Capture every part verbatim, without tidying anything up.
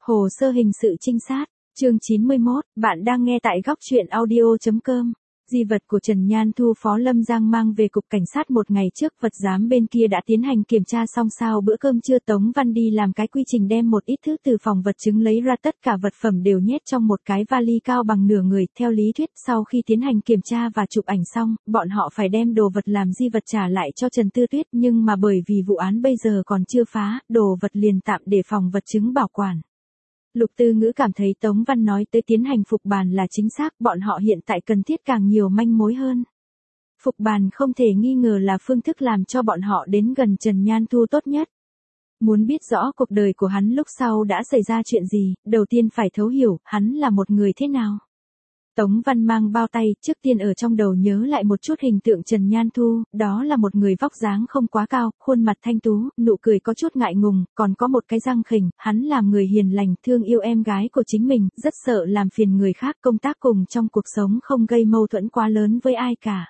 Hồ sơ hình sự trinh sát, chương chín mươi mốt, bạn đang nghe tại góc truyện audio chấm com. Di vật của Trần Nhan Thu Phó Lâm Giang mang về cục cảnh sát một ngày trước, vật giám bên kia đã tiến hành kiểm tra xong sau bữa cơm trưa. Tống Văn đi làm cái quy trình đem một ít thứ từ phòng vật chứng lấy ra, tất cả vật phẩm đều nhét trong một cái vali cao bằng nửa người. Theo lý thuyết, sau khi tiến hành kiểm tra và chụp ảnh xong, bọn họ phải đem đồ vật làm di vật trả lại cho Trần Tư Tuyết, nhưng mà bởi vì vụ án bây giờ còn chưa phá, đồ vật liền tạm để phòng vật chứng bảo quản. Lục Tư Ngữ cảm thấy Tống Văn nói tới tiến hành phục bàn là chính xác, bọn họ hiện tại cần thiết càng nhiều manh mối hơn. Phục bàn không thể nghi ngờ là phương thức làm cho bọn họ đến gần Trần Nhan Thu tốt nhất. Muốn biết rõ cuộc đời của hắn lúc sau đã xảy ra chuyện gì, đầu tiên phải thấu hiểu hắn là một người thế nào. Tống Văn mang bao tay, trước tiên ở trong đầu nhớ lại một chút hình tượng Trần Nhan Thu, đó là một người vóc dáng không quá cao, khuôn mặt thanh tú, nụ cười có chút ngại ngùng, còn có một cái răng khỉnh, hắn làm người hiền lành, thương yêu em gái của chính mình, rất sợ làm phiền người khác, công tác cùng trong cuộc sống không gây mâu thuẫn quá lớn với ai cả.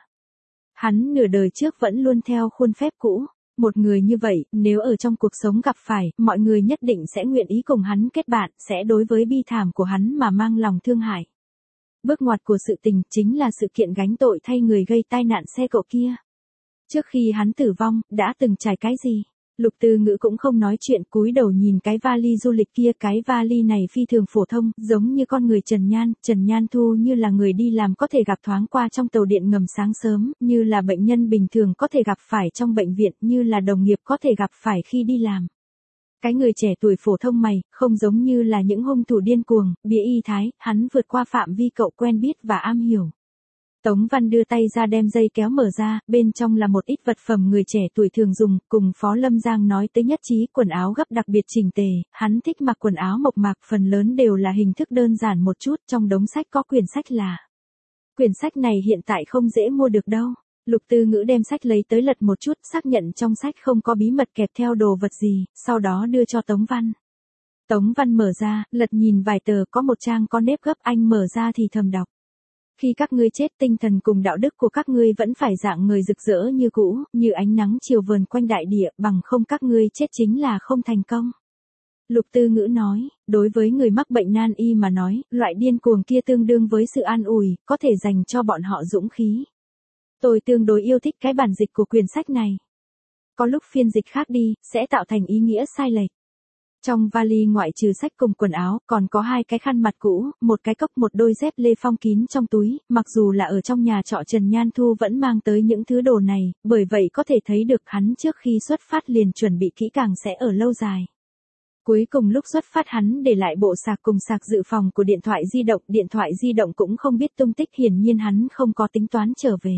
Hắn nửa đời trước vẫn luôn theo khuôn phép cũ. Một người như vậy, nếu ở trong cuộc sống gặp phải, mọi người nhất định sẽ nguyện ý cùng hắn kết bạn, sẽ đối với bi thảm của hắn mà mang lòng thương hại. Bước ngoặt của sự tình chính là sự kiện gánh tội thay người gây tai nạn xe cộ kia. Trước khi hắn tử vong, đã từng trải cái gì? Lục Tư Ngữ cũng không nói chuyện, cúi đầu nhìn cái vali du lịch kia. Cái vali này phi thường phổ thông, giống như con người Trần Nhan. Trần Nhan Thu như là người đi làm có thể gặp thoáng qua trong tàu điện ngầm sáng sớm, như là bệnh nhân bình thường có thể gặp phải trong bệnh viện, như là đồng nghiệp có thể gặp phải khi đi làm. Cái người trẻ tuổi phổ thông mày, không giống như là những hung thủ điên cuồng, bịa y thái, hắn vượt qua phạm vi cậu quen biết và am hiểu. Tống Văn đưa tay ra đem dây kéo mở ra, bên trong là một ít vật phẩm người trẻ tuổi thường dùng, cùng Phó Lâm Giang nói tới nhất trí, quần áo gấp đặc biệt chỉnh tề, hắn thích mặc quần áo mộc mạc, phần lớn đều là hình thức đơn giản một chút, trong đống sách có quyển sách là. Quyển sách này hiện tại không dễ mua được đâu. Lục Tư Ngữ đem sách lấy tới lật một chút, xác nhận trong sách không có bí mật kẹp theo đồ vật gì, sau đó đưa cho Tống Văn. Tống Văn mở ra, lật nhìn vài tờ, có một trang có nếp gấp, anh mở ra thì thầm đọc. Khi các ngươi chết, tinh thần cùng đạo đức của các ngươi vẫn phải dạng người rực rỡ như cũ, như ánh nắng chiều vờn quanh đại địa, bằng không các ngươi chết chính là không thành công. Lục Tư Ngữ nói, đối với người mắc bệnh nan y mà nói, loại điên cuồng kia tương đương với sự an ủi, có thể dành cho bọn họ dũng khí. Tôi tương đối yêu thích cái bản dịch của quyển sách này. Có lúc phiên dịch khác đi, sẽ tạo thành ý nghĩa sai lệch. Trong vali ngoại trừ sách cùng quần áo, còn có hai cái khăn mặt cũ, một cái cốc, một đôi dép lê phong kín trong túi, mặc dù là ở trong nhà trọ Trần Nhan Thu vẫn mang tới những thứ đồ này, bởi vậy có thể thấy được hắn trước khi xuất phát liền chuẩn bị kỹ càng sẽ ở lâu dài. Cuối cùng lúc xuất phát hắn để lại bộ sạc cùng sạc dự phòng của điện thoại di động, điện thoại di động cũng không biết tung tích, hiển nhiên hắn không có tính toán trở về.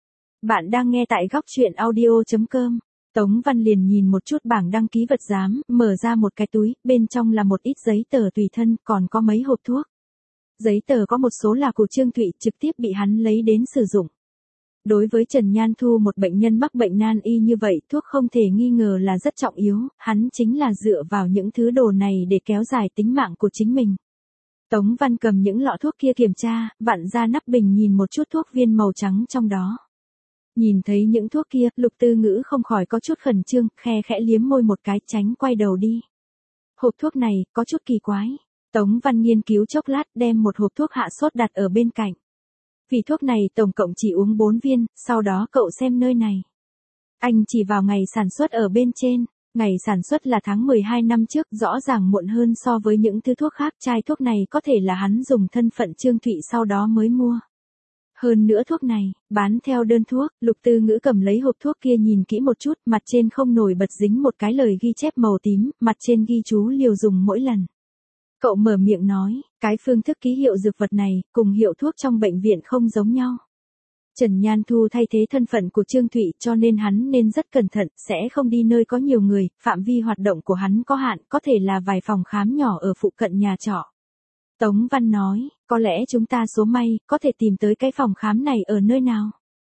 Bạn đang nghe tại góc truyện audio chấm com. Tống Văn liền nhìn một chút bảng đăng ký vật giám, mở ra một cái túi, bên trong là một ít giấy tờ tùy thân, còn có mấy hộp thuốc. Giấy tờ có một số là của Trương Thụy, trực tiếp bị hắn lấy đến sử dụng. Đối với Trần Nhan Thu, một bệnh nhân mắc bệnh nan y như vậy, thuốc không thể nghi ngờ là rất trọng yếu, hắn chính là dựa vào những thứ đồ này để kéo dài tính mạng của chính mình. Tống Văn cầm những lọ thuốc kia kiểm tra, vặn ra nắp bình nhìn một chút thuốc viên màu trắng trong đó. Nhìn thấy những thuốc kia, Lục Tư Ngữ không khỏi có chút khẩn trương, khe khẽ liếm môi một cái, tránh quay đầu đi. Hộp thuốc này, có chút kỳ quái. Tống Văn nghiên cứu chốc lát, đem một hộp thuốc hạ sốt đặt ở bên cạnh. Vì thuốc này tổng cộng chỉ uống bốn viên, sau đó cậu xem nơi này. Anh chỉ vào ngày sản xuất ở bên trên. Ngày sản xuất là tháng mười hai năm trước, rõ ràng muộn hơn so với những thứ thuốc khác. Chai thuốc này có thể là hắn dùng thân phận Trương Thụy sau đó mới mua. Hơn nữa thuốc này, bán theo đơn thuốc. Lục Tư Ngữ cầm lấy hộp thuốc kia nhìn kỹ một chút, mặt trên không nổi bật dính một cái lời ghi chép màu tím, mặt trên ghi chú liều dùng mỗi lần. Cậu mở miệng nói, cái phương thức ký hiệu dược vật này, cùng hiệu thuốc trong bệnh viện không giống nhau. Trần Nhan Thu thay thế thân phận của Trương Thụy, cho nên hắn nên rất cẩn thận, sẽ không đi nơi có nhiều người, phạm vi hoạt động của hắn có hạn, có thể là vài phòng khám nhỏ ở phụ cận nhà trọ. Tống Văn nói, có lẽ chúng ta số may, có thể tìm tới cái phòng khám này ở nơi nào.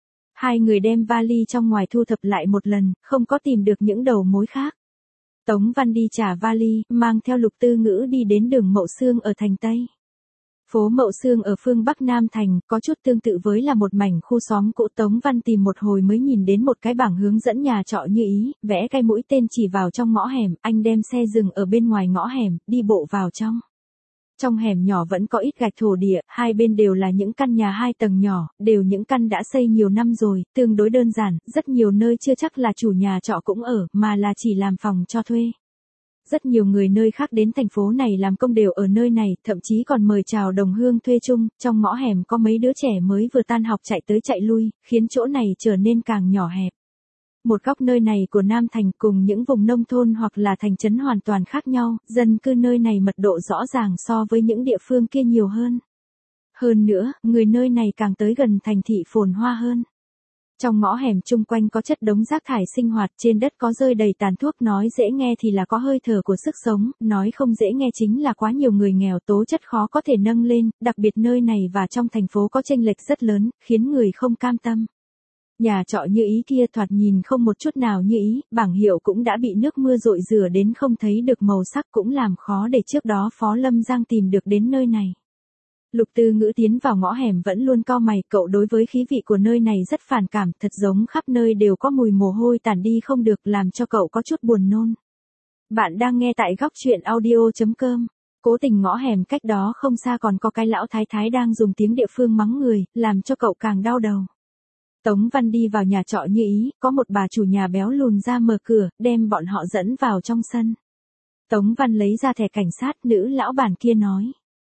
Hai người đem vali trong ngoài thu thập lại một lần, không có tìm được những đầu mối khác. Tống Văn đi trả vali, mang theo Lục Tư Ngữ đi đến đường Mậu Xương ở thành Tây. Phố Mậu Xương ở phương Bắc Nam Thành, có chút tương tự với là một mảnh khu xóm cũ. Tống Văn tìm một hồi mới nhìn đến một cái bảng hướng dẫn nhà trọ Như Ý, vẽ cái mũi tên chỉ vào trong ngõ hẻm, anh đem xe dừng ở bên ngoài ngõ hẻm, đi bộ vào trong. Trong hẻm nhỏ vẫn có ít gạch thổ địa, hai bên đều là những căn nhà hai tầng nhỏ, đều những căn đã xây nhiều năm rồi, tương đối đơn giản, rất nhiều nơi chưa chắc là chủ nhà trọ cũng ở, mà là chỉ làm phòng cho thuê. Rất nhiều người nơi khác đến thành phố này làm công đều ở nơi này, thậm chí còn mời chào đồng hương thuê chung, trong ngõ hẻm có mấy đứa trẻ mới vừa tan học chạy tới chạy lui, khiến chỗ này trở nên càng nhỏ hẹp. Một góc nơi này của Nam Thành cùng những vùng nông thôn hoặc là thành trấn hoàn toàn khác nhau, dân cư nơi này mật độ rõ ràng so với những địa phương kia nhiều hơn. Hơn nữa, người nơi này càng tới gần thành thị phồn hoa hơn. Trong ngõ hẻm chung quanh có chất đống rác thải sinh hoạt, trên đất có rơi đầy tàn thuốc, nói dễ nghe thì là có hơi thở của sức sống, nói không dễ nghe chính là quá nhiều người nghèo, tố chất khó có thể nâng lên, đặc biệt nơi này và trong thành phố có chênh lệch rất lớn, khiến người không cam tâm. Nhà trọ Như Ý kia thoạt nhìn không một chút nào như ý, bảng hiệu cũng đã bị nước mưa dội rửa đến không thấy được màu sắc, cũng làm khó để trước đó Phó Lâm Giang tìm được đến nơi này. Lục Tư Ngữ tiến vào ngõ hẻm vẫn luôn cau mày, cậu đối với khí vị của nơi này rất phản cảm, thật giống khắp nơi đều có mùi mồ hôi tản đi không được, làm cho cậu có chút buồn nôn. Bạn đang nghe tại góc truyện audio chấm com. Cố tình ngõ hẻm cách đó không xa còn có cái lão thái thái đang dùng tiếng địa phương mắng người, làm cho cậu càng đau đầu. Tống Văn đi vào nhà trọ Như Ý, có một bà chủ nhà béo lùn ra mở cửa, đem bọn họ dẫn vào trong sân. Tống Văn lấy ra thẻ cảnh sát, nữ lão bản kia nói.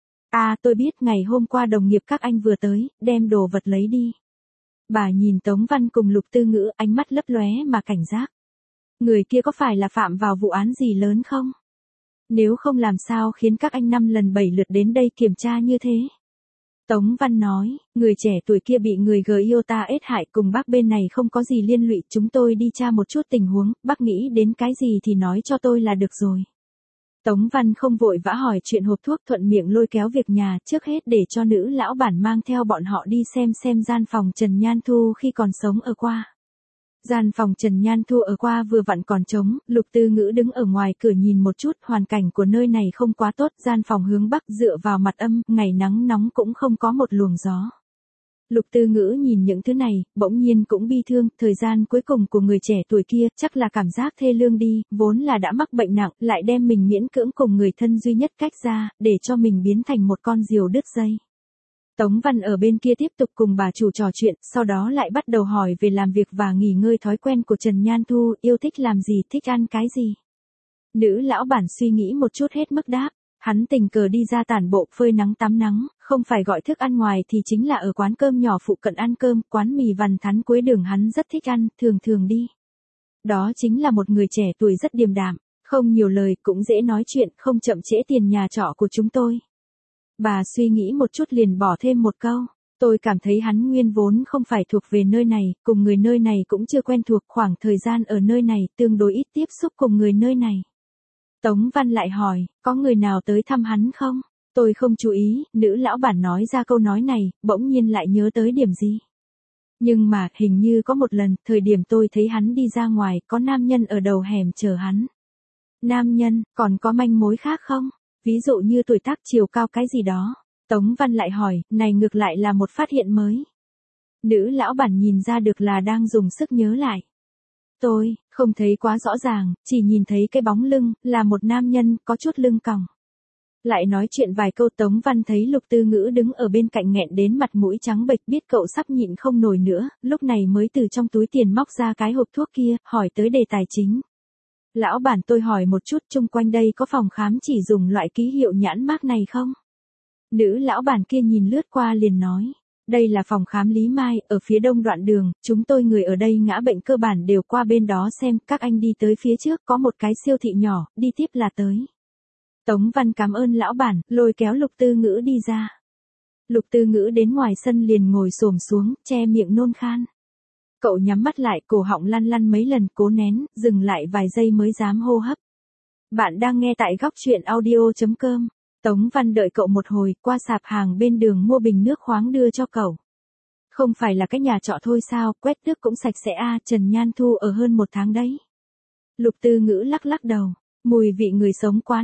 À, tôi biết ngày hôm qua đồng nghiệp các anh vừa tới, đem đồ vật lấy đi. Bà nhìn Tống Văn cùng Lục Tư Ngữ, ánh mắt lấp lóe mà cảnh giác. Người kia có phải là phạm vào vụ án gì lớn không? Nếu không làm sao khiến các anh năm lần bảy lượt đến đây kiểm tra như thế? Tống Văn nói, người trẻ tuổi kia bị người Giota ết hại, cùng bác bên này không có gì liên lụy, chúng tôi đi tra một chút tình huống, bác nghĩ đến cái gì thì nói cho tôi là được rồi. Tống Văn không vội vã hỏi chuyện hộp thuốc, thuận miệng lôi kéo việc nhà, trước hết để cho nữ lão bản mang theo bọn họ đi xem xem gian phòng Trần Nhan Thu khi còn sống ở qua. Gian phòng Trần Nhan Thu ở qua vừa vặn còn trống, Lục Tư Ngữ đứng ở ngoài cửa nhìn một chút, hoàn cảnh của nơi này không quá tốt, gian phòng hướng bắc dựa vào mặt âm, ngày nắng nóng cũng không có một luồng gió. Lục Tư Ngữ nhìn những thứ này, bỗng nhiên cũng bi thương, thời gian cuối cùng của người trẻ tuổi kia, chắc là cảm giác thê lương đi, vốn là đã mắc bệnh nặng, lại đem mình miễn cưỡng cùng người thân duy nhất cách ra, để cho mình biến thành một con diều đứt dây. Tống Văn ở bên kia tiếp tục cùng bà chủ trò chuyện, sau đó lại bắt đầu hỏi về làm việc và nghỉ ngơi, thói quen của Trần Nhan Thu, yêu thích làm gì, thích ăn cái gì. Nữ lão bản suy nghĩ một chút hết mức đáp. Hắn tình cờ đi ra tản bộ, phơi nắng tắm nắng, không phải gọi thức ăn ngoài thì chính là ở quán cơm nhỏ phụ cận ăn cơm, quán mì vằn thắn cuối đường hắn rất thích ăn, thường thường đi. Đó chính là một người trẻ tuổi rất điềm đạm, không nhiều lời, cũng dễ nói chuyện, không chậm trễ tiền nhà trọ của chúng tôi. Bà suy nghĩ một chút liền bỏ thêm một câu. Tôi cảm thấy hắn nguyên vốn không phải thuộc về nơi này, cùng người nơi này cũng chưa quen thuộc, khoảng thời gian ở nơi này tương đối ít tiếp xúc cùng người nơi này. Tống Văn lại hỏi, có người nào tới thăm hắn không? Tôi không chú ý, nữ lão bản nói ra câu nói này, bỗng nhiên lại nhớ tới điểm gì. Nhưng mà, hình như có một lần, thời điểm tôi thấy hắn đi ra ngoài, có nam nhân ở đầu hẻm chờ hắn. Nam nhân, còn có manh mối khác không? Ví dụ như tuổi tác, chiều cao cái gì đó. Tống Văn lại hỏi, này ngược lại là một phát hiện mới. Nữ lão bản nhìn ra được là đang dùng sức nhớ lại. Tôi, không thấy quá rõ ràng, chỉ nhìn thấy cái bóng lưng, là một nam nhân, có chút lưng còng. Lại nói chuyện vài câu, Tống Văn thấy Lục Tư Ngữ đứng ở bên cạnh nghẹn đến mặt mũi trắng bệch, biết cậu sắp nhịn không nổi nữa, lúc này mới từ trong túi tiền móc ra cái hộp thuốc kia, hỏi tới đề tài chính. Lão bản, tôi hỏi một chút, chung quanh đây có phòng khám chỉ dùng loại ký hiệu nhãn mác này không? Nữ lão bản kia nhìn lướt qua liền nói. Đây là phòng khám Lý Mai, ở phía đông đoạn đường, chúng tôi người ở đây ngã bệnh cơ bản đều qua bên đó xem, các anh đi tới phía trước, có một cái siêu thị nhỏ, đi tiếp là tới. Tống Văn cảm ơn lão bản, lôi kéo Lục Tư Ngữ đi ra. Lục Tư Ngữ đến ngoài sân liền ngồi xổm xuống, che miệng nôn khan. Cậu nhắm mắt lại, cổ họng lăn lăn mấy lần, cố nén, dừng lại vài giây mới dám hô hấp. Bạn đang nghe tại góc truyện audio chấm com. Tống Văn đợi cậu một hồi, qua sạp hàng bên đường mua bình nước khoáng đưa cho cậu. Không phải là cái nhà trọ thôi sao, quét nước cũng sạch sẽ a, Trần Nhan Thu ở hơn một tháng đấy. Lục Tư Ngữ lắc lắc đầu, mùi vị người sống quá nặng,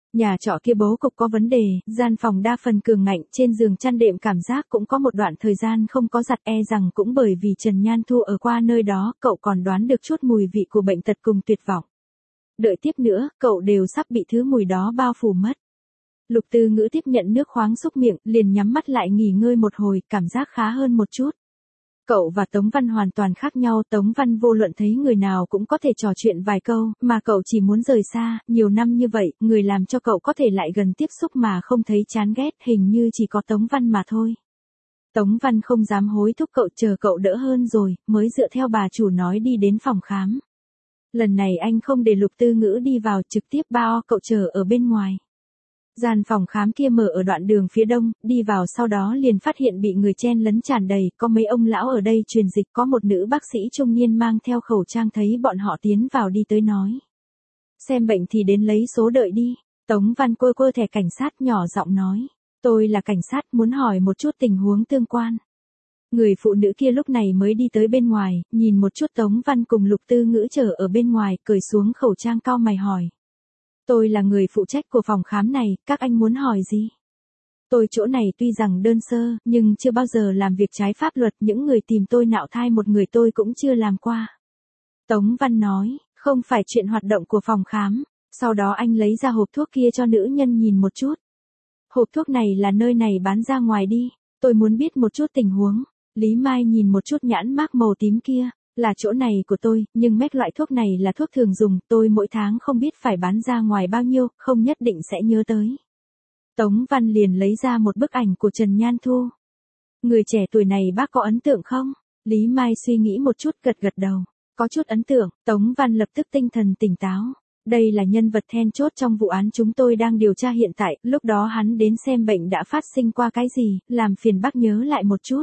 Nhà trọ kia bố cục có vấn đề, gian phòng đa phần cường ngạnh, trên giường chăn đệm cảm giác cũng có một đoạn thời gian không có giặt, e rằng cũng bởi vì Trần Nhan Thu ở qua nơi đó, cậu còn đoán được chút mùi vị của bệnh tật cùng tuyệt vọng. Đợi tiếp nữa, cậu đều sắp bị thứ mùi đó bao phủ mất. Lục Tư Ngữ tiếp nhận nước khoáng xúc miệng, liền nhắm mắt lại nghỉ ngơi một hồi, cảm giác khá hơn một chút. Cậu và Tống Văn hoàn toàn khác nhau, Tống Văn vô luận thấy người nào cũng có thể trò chuyện vài câu, mà cậu chỉ muốn rời xa, nhiều năm như vậy, người làm cho cậu có thể lại gần tiếp xúc mà không thấy chán ghét, hình như chỉ có Tống Văn mà thôi. Tống Văn không dám hối thúc cậu, chờ cậu đỡ hơn rồi, mới dựa theo bà chủ nói đi đến phòng khám. Lần này anh không để Lục Tư Ngữ đi vào, trực tiếp bao cậu chờ ở bên ngoài. Gian phòng khám kia mở ở đoạn đường phía đông, đi vào sau đó liền phát hiện bị người chen lấn tràn đầy, có mấy ông lão ở đây truyền dịch, có một nữ bác sĩ trung niên mang theo khẩu trang thấy bọn họ tiến vào đi tới nói. Xem bệnh thì đến lấy số đợi đi. Tống Văn quơ quơ thẻ cảnh sát nhỏ giọng nói. Tôi là cảnh sát, muốn hỏi một chút tình huống tương quan. Người phụ nữ kia lúc này mới đi tới bên ngoài, nhìn một chút Tống Văn cùng Lục Tư Ngữ chờ ở bên ngoài, cởi xuống khẩu trang cau mày hỏi. Tôi là người phụ trách của phòng khám này, các anh muốn hỏi gì? Tôi chỗ này tuy rằng đơn sơ, nhưng chưa bao giờ làm việc trái pháp luật, những người tìm tôi nạo thai một người tôi cũng chưa làm qua. Tống Văn nói, không phải chuyện hoạt động của phòng khám. Sau đó anh lấy ra hộp thuốc kia cho nữ nhân nhìn một chút. Hộp thuốc này là nơi này bán ra ngoài đi, tôi muốn biết một chút tình huống. Lý Mai nhìn một chút nhãn mác màu tím kia. Là chỗ này của tôi, nhưng mấy loại thuốc này là thuốc thường dùng, tôi mỗi tháng không biết phải bán ra ngoài bao nhiêu, không nhất định sẽ nhớ tới. Tống Văn liền lấy ra một bức ảnh của Trần Nhan Thu. Người trẻ tuổi này bác có ấn tượng không? Lý Mai suy nghĩ một chút, gật gật đầu. Có chút ấn tượng, Tống Văn lập tức tinh thần tỉnh táo. Đây là nhân vật then chốt trong vụ án chúng tôi đang điều tra hiện tại, lúc đó hắn đến xem bệnh đã phát sinh qua cái gì, làm phiền bác nhớ lại một chút.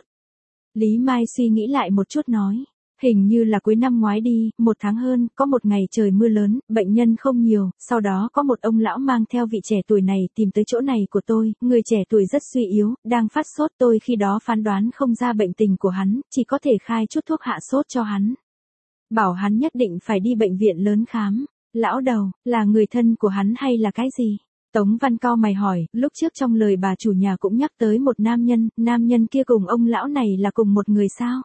Lý Mai suy nghĩ lại một chút nói. Hình như là cuối năm ngoái đi, một tháng hơn, có một ngày trời mưa lớn, bệnh nhân không nhiều, sau đó có một ông lão mang theo vị trẻ tuổi này tìm tới chỗ này của tôi, người trẻ tuổi rất suy yếu, đang phát sốt, tôi khi đó phán đoán không ra bệnh tình của hắn, chỉ có thể khai chút thuốc hạ sốt cho hắn. Bảo hắn nhất định phải đi bệnh viện lớn khám. Lão đầu, là người thân của hắn hay là cái gì? Tống Văn cau mày hỏi, lúc trước trong lời bà chủ nhà cũng nhắc tới một nam nhân, nam nhân kia cùng ông lão này là cùng một người sao?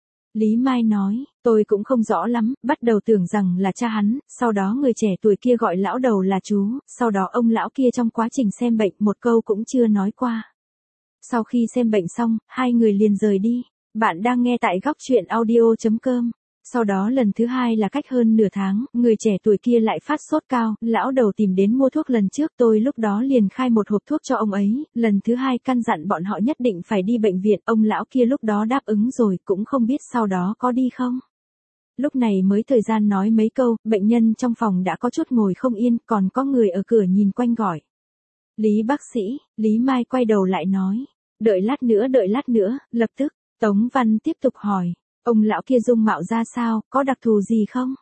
Lý Mai nói, tôi cũng không rõ lắm, bắt đầu tưởng rằng là cha hắn, sau đó người trẻ tuổi kia gọi lão đầu là chú, sau đó ông lão kia trong quá trình xem bệnh một câu cũng chưa nói qua. Sau khi xem bệnh xong, hai người liền rời đi. Bạn đang nghe tại góc truyện audio chấm com. Sau đó lần thứ hai là cách hơn nửa tháng, người trẻ tuổi kia lại phát sốt cao, lão đầu tìm đến mua thuốc lần trước, tôi lúc đó liền khai một hộp thuốc cho ông ấy, lần thứ hai căn dặn bọn họ nhất định phải đi bệnh viện, ông lão kia lúc đó đáp ứng rồi, cũng không biết sau đó có đi không. Lúc này mới thời gian nói mấy câu, bệnh nhân trong phòng đã có chút ngồi không yên, còn có người ở cửa nhìn quanh gọi. Lý bác sĩ, Lý Mai quay đầu lại nói, đợi lát nữa đợi lát nữa, lập tức, Tống Văn tiếp tục hỏi. Ông lão kia dung mạo ra sao, có đặc thù gì không?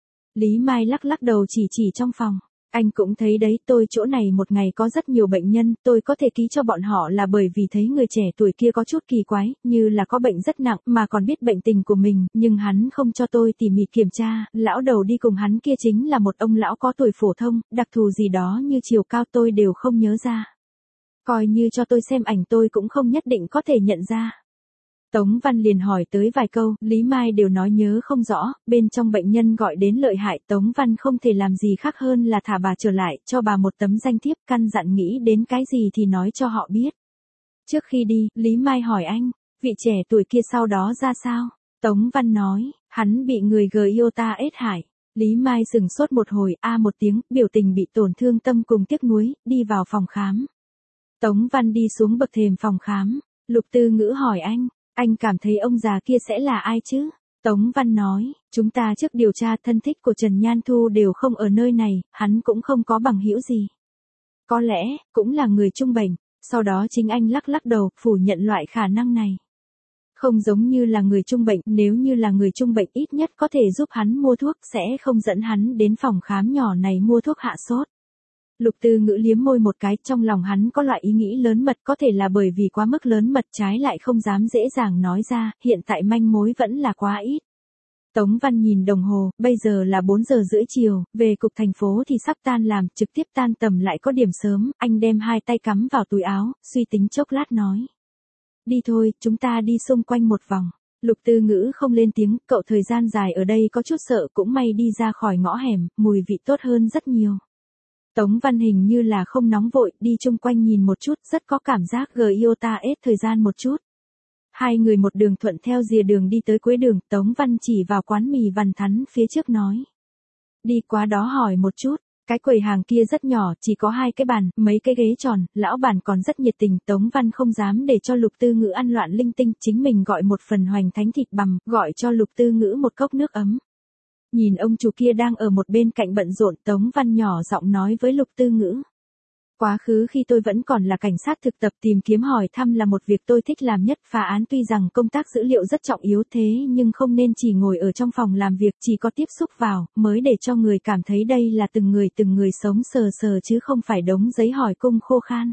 Lý Mai lắc lắc đầu chỉ chỉ trong phòng. Anh cũng thấy đấy, tôi chỗ này một ngày có rất nhiều bệnh nhân, tôi có thể ký cho bọn họ là bởi vì thấy người trẻ tuổi kia có chút kỳ quái, như là có bệnh rất nặng, mà còn biết bệnh tình của mình, nhưng hắn không cho tôi tỉ mỉ kiểm tra, lão đầu đi cùng hắn kia chính là một ông lão có tuổi phổ thông, đặc thù gì đó như chiều cao tôi đều không nhớ ra. Coi như cho tôi xem ảnh tôi cũng không nhất định có thể nhận ra. Tống Văn liền hỏi tới vài câu, Lý Mai đều nói nhớ không rõ, bên trong bệnh nhân gọi đến lợi hại, Tống Văn không thể làm gì khác hơn là thả bà trở lại, cho bà một tấm danh thiếp, căn dặn nghĩ đến cái gì thì nói cho họ biết. Trước khi đi, Lý Mai hỏi anh, vị trẻ tuổi kia sau đó ra sao? Tống Văn nói, hắn bị người Giota ết hại. Lý Mai sừng sốt một hồi, a một tiếng, biểu tình bị tổn thương tâm cùng tiếc nuối, đi vào phòng khám. Tống Văn đi xuống bậc thềm phòng khám, Lục Tư Ngữ hỏi anh. Anh cảm thấy ông già kia sẽ là ai chứ? Tống Văn nói, chúng ta trước điều tra thân thích của Trần Nhan Thu đều không ở nơi này, hắn cũng không có bằng hữu gì. Có lẽ, cũng là người trung bệnh, sau đó chính anh lắc lắc đầu, phủ nhận loại khả năng này. Không giống như là người trung bệnh, nếu như là người trung bệnh ít nhất có thể giúp hắn mua thuốc, sẽ không dẫn hắn đến phòng khám nhỏ này mua thuốc hạ sốt. Lục Tư Ngữ liếm môi một cái, trong lòng hắn có loại ý nghĩ lớn mật, có thể là bởi vì quá mức lớn mật trái lại không dám dễ dàng nói ra, hiện tại manh mối vẫn là quá ít. Tống Văn nhìn đồng hồ, bây giờ là bốn giờ rưỡi chiều, về cục thành phố thì sắp tan làm, trực tiếp tan tầm lại có điểm sớm, anh đem hai tay cắm vào túi áo, suy tính chốc lát nói. Đi thôi, chúng ta đi xung quanh một vòng. Lục Tư Ngữ không lên tiếng, cậu thời gian dài ở đây có chút sợ, cũng may đi ra khỏi ngõ hẻm, mùi vị tốt hơn rất nhiều. Tống Văn hình như là không nóng vội, đi chung quanh nhìn một chút, rất có cảm giác giota ết thời gian một chút. Hai người một đường thuận theo rìa đường đi tới cuối đường, Tống Văn chỉ vào quán mì Văn Thắn phía trước nói. Đi qua đó hỏi một chút, cái quầy hàng kia rất nhỏ, chỉ có hai cái bàn, mấy cái ghế tròn, lão bản còn rất nhiệt tình, Tống Văn không dám để cho Lục Tư Ngữ ăn loạn linh tinh, chính mình gọi một phần hoành thánh thịt bằm, gọi cho Lục Tư Ngữ một cốc nước ấm. Nhìn ông chủ kia đang ở một bên cạnh bận rộn, Tống Văn nhỏ giọng nói với Lục Tư Ngữ. Quá khứ khi tôi vẫn còn là cảnh sát thực tập, tìm kiếm hỏi thăm là một việc tôi thích làm nhất, phá án tuy rằng công tác dữ liệu rất trọng yếu thế nhưng không nên chỉ ngồi ở trong phòng làm việc, chỉ có tiếp xúc vào, mới để cho người cảm thấy đây là từng người từng người sống sờ sờ chứ không phải đống giấy hỏi cung khô khan.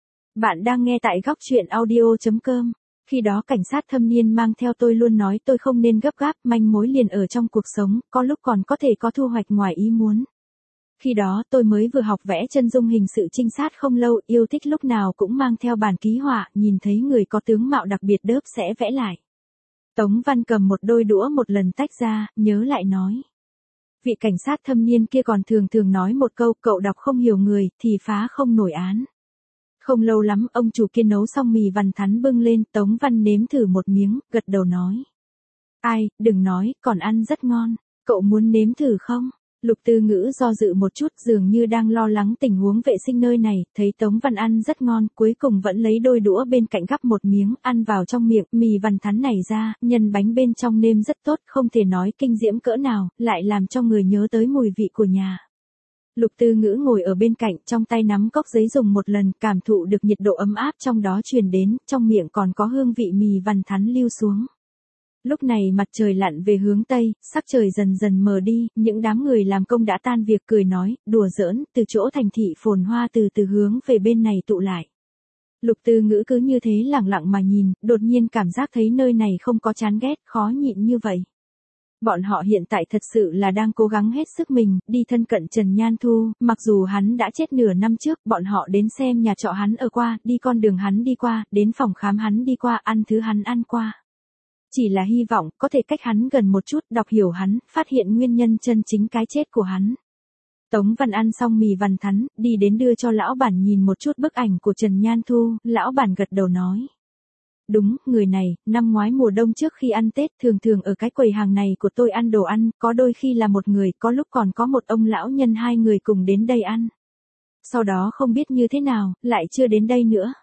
Bạn đang nghe tại góc truyện audio chấm com. Khi đó cảnh sát thâm niên mang theo tôi luôn nói tôi không nên gấp gáp, manh mối liền ở trong cuộc sống, có lúc còn có thể có thu hoạch ngoài ý muốn. Khi đó tôi mới vừa học vẽ chân dung hình sự trinh sát không lâu, yêu thích lúc nào cũng mang theo bản ký họa, nhìn thấy người có tướng mạo đặc biệt đớp sẽ vẽ lại. Tống Văn cầm một đôi đũa một lần tách ra, nhớ lại nói. Vị cảnh sát thâm niên kia còn thường thường nói một câu, cậu đọc không hiểu người, thì phá không nổi án. Không lâu lắm, ông chủ kia nấu xong mì Văn Thắn bưng lên, Tống Văn nếm thử một miếng, gật đầu nói. Ai, đừng nói, còn ăn rất ngon, cậu muốn nếm thử không? Lục Tư Ngữ do dự một chút, dường như đang lo lắng tình huống vệ sinh nơi này, thấy Tống Văn ăn rất ngon, cuối cùng vẫn lấy đôi đũa bên cạnh gắp một miếng, ăn vào trong miệng, mì Văn Thắn này ra, nhân bánh bên trong nêm rất tốt, không thể nói kinh diễm cỡ nào, lại làm cho người nhớ tới mùi vị của nhà. Lục Tư Ngữ ngồi ở bên cạnh, trong tay nắm cốc giấy dùng một lần, cảm thụ được nhiệt độ ấm áp trong đó truyền đến, trong miệng còn có hương vị mì Văn Thắn lưu xuống. Lúc này mặt trời lặn về hướng Tây, sắc trời dần dần mờ đi, những đám người làm công đã tan việc cười nói, đùa giỡn, từ chỗ thành thị phồn hoa từ từ hướng về bên này tụ lại. Lục Tư Ngữ cứ như thế lặng lặng mà nhìn, đột nhiên cảm giác thấy nơi này không có chán ghét, khó nhịn như vậy. Bọn họ hiện tại thật sự là đang cố gắng hết sức mình, đi thân cận Trần Nhan Thu, mặc dù hắn đã chết nửa năm trước, bọn họ đến xem nhà trọ hắn ở qua, đi con đường hắn đi qua, đến phòng khám hắn đi qua, ăn thứ hắn ăn qua. Chỉ là hy vọng có thể cách hắn gần một chút, đọc hiểu hắn, phát hiện nguyên nhân chân chính cái chết của hắn. Tống Văn ăn xong mì Văn Thắn, đi đến đưa cho lão bản nhìn một chút bức ảnh của Trần Nhan Thu, lão bản gật đầu nói. Đúng, người này, năm ngoái mùa đông trước khi ăn Tết thường thường ở cái quầy hàng này của tôi ăn đồ ăn, có đôi khi là một người, có lúc còn có một ông lão nhân hai người cùng đến đây ăn. Sau đó không biết như thế nào, lại chưa đến đây nữa.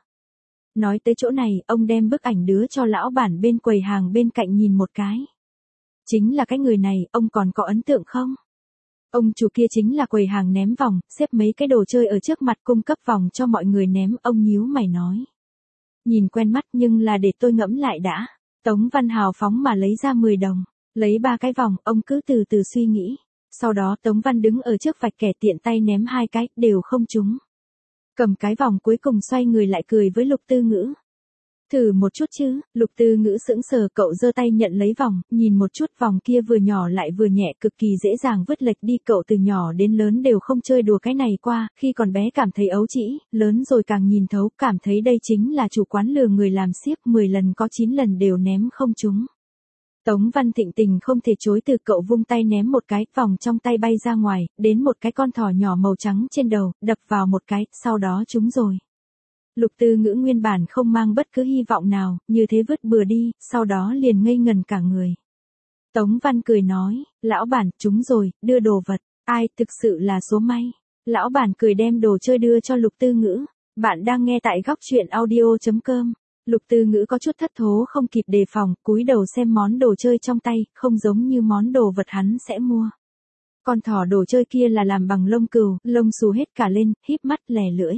Nói tới chỗ này, ông đem bức ảnh đứa cho lão bản bên quầy hàng bên cạnh nhìn một cái. Chính là cái người này, ông còn có ấn tượng không? Ông chủ kia chính là quầy hàng ném vòng, xếp mấy cái đồ chơi ở trước mặt cung cấp vòng cho mọi người ném, ông nhíu mày nói. Nhìn quen mắt nhưng là để tôi ngẫm lại đã. Tống Văn hào phóng mà lấy ra mười đồng, lấy ba cái vòng, ông cứ từ từ suy nghĩ. Sau đó Tống Văn đứng ở trước vạch kẻ tiện tay ném hai cái, đều không trúng. Cầm cái vòng cuối cùng xoay người lại cười với Lục Tư Ngữ. Thử một chút chứ, Lục Tư Ngữ sững sờ, cậu giơ tay nhận lấy vòng, nhìn một chút vòng kia vừa nhỏ lại vừa nhẹ, cực kỳ dễ dàng vứt lệch đi, cậu từ nhỏ đến lớn đều không chơi đùa cái này qua, khi còn bé cảm thấy ấu trĩ, lớn rồi càng nhìn thấu, cảm thấy đây chính là chủ quán lừa người làm xiếc, mười lần có chín lần đều ném không trúng. Tống Văn thịnh tình không thể chối từ, cậu vung tay ném một cái, vòng trong tay bay ra ngoài, đến một cái con thỏ nhỏ màu trắng trên đầu, đập vào một cái, sau đó trúng rồi. Lục Tư Ngữ nguyên bản không mang bất cứ hy vọng nào, như thế vứt bừa đi, sau đó liền ngây ngần cả người. Tống Văn cười nói, lão bản, trúng rồi, đưa đồ vật, ai, thực sự là số may. Lão bản cười đem đồ chơi đưa cho Lục Tư Ngữ. Bạn đang nghe tại góc truyện audio chấm com. Lục Tư Ngữ có chút thất thố không kịp đề phòng, cúi đầu xem món đồ chơi trong tay, không giống như món đồ vật hắn sẽ mua. Con thỏ đồ chơi kia là làm bằng lông cừu, lông xù hết cả lên, híp mắt lè lưỡi.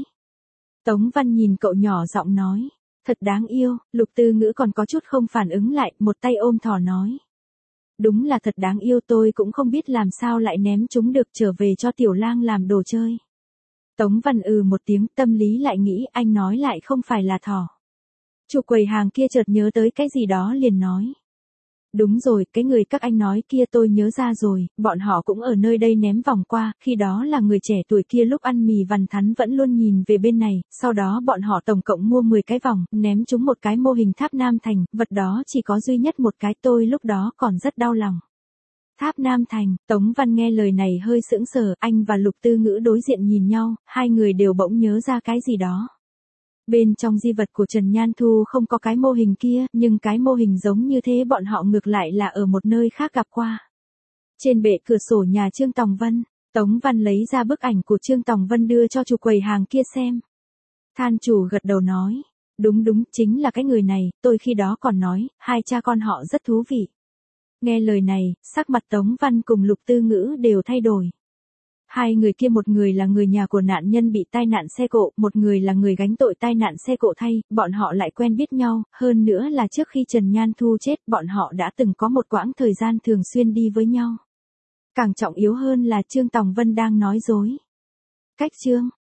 Tống Văn nhìn cậu nhỏ giọng nói, thật đáng yêu, Lục Tư Ngữ còn có chút không phản ứng lại, một tay ôm thỏ nói. Đúng là thật đáng yêu, tôi cũng không biết làm sao lại ném chúng được, trở về cho Tiểu Lang làm đồ chơi. Tống Văn ừ một tiếng, tâm lý lại nghĩ anh nói lại không phải là thỏ. Chủ quầy hàng kia chợt nhớ tới cái gì đó liền nói. Đúng rồi, cái người các anh nói kia tôi nhớ ra rồi, bọn họ cũng ở nơi đây ném vòng qua, khi đó là người trẻ tuổi kia lúc ăn mì vằn thắn vẫn luôn nhìn về bên này, sau đó bọn họ tổng cộng mua mười cái vòng, ném chúng một cái mô hình tháp Nam Thành, vật đó chỉ có duy nhất một cái, tôi lúc đó còn rất đau lòng. Tháp Nam Thành, Tống Văn nghe lời này hơi sững sờ, anh và Lục Tư Ngữ đối diện nhìn nhau, hai người đều bỗng nhớ ra cái gì đó. Bên trong di vật của Trần Nhan Thu không có cái mô hình kia, nhưng cái mô hình giống như thế bọn họ ngược lại là ở một nơi khác gặp qua. Trên bệ cửa sổ nhà Trương Tòng Vân, Tống Văn lấy ra bức ảnh của Trương Tòng Vân đưa cho chủ quầy hàng kia xem. Than chủ gật đầu nói, đúng đúng, chính là cái người này, tôi khi đó còn nói, hai cha con họ rất thú vị. Nghe lời này, sắc mặt Tống Văn cùng Lục Tư Ngữ đều thay đổi. Hai người kia một người là người nhà của nạn nhân bị tai nạn xe cộ, một người là người gánh tội tai nạn xe cộ thay, bọn họ lại quen biết nhau, hơn nữa là trước khi Trần Nhan Thu chết bọn họ đã từng có một quãng thời gian thường xuyên đi với nhau. Càng trọng yếu hơn là Trương Tòng Vân đang nói dối. Cách Trương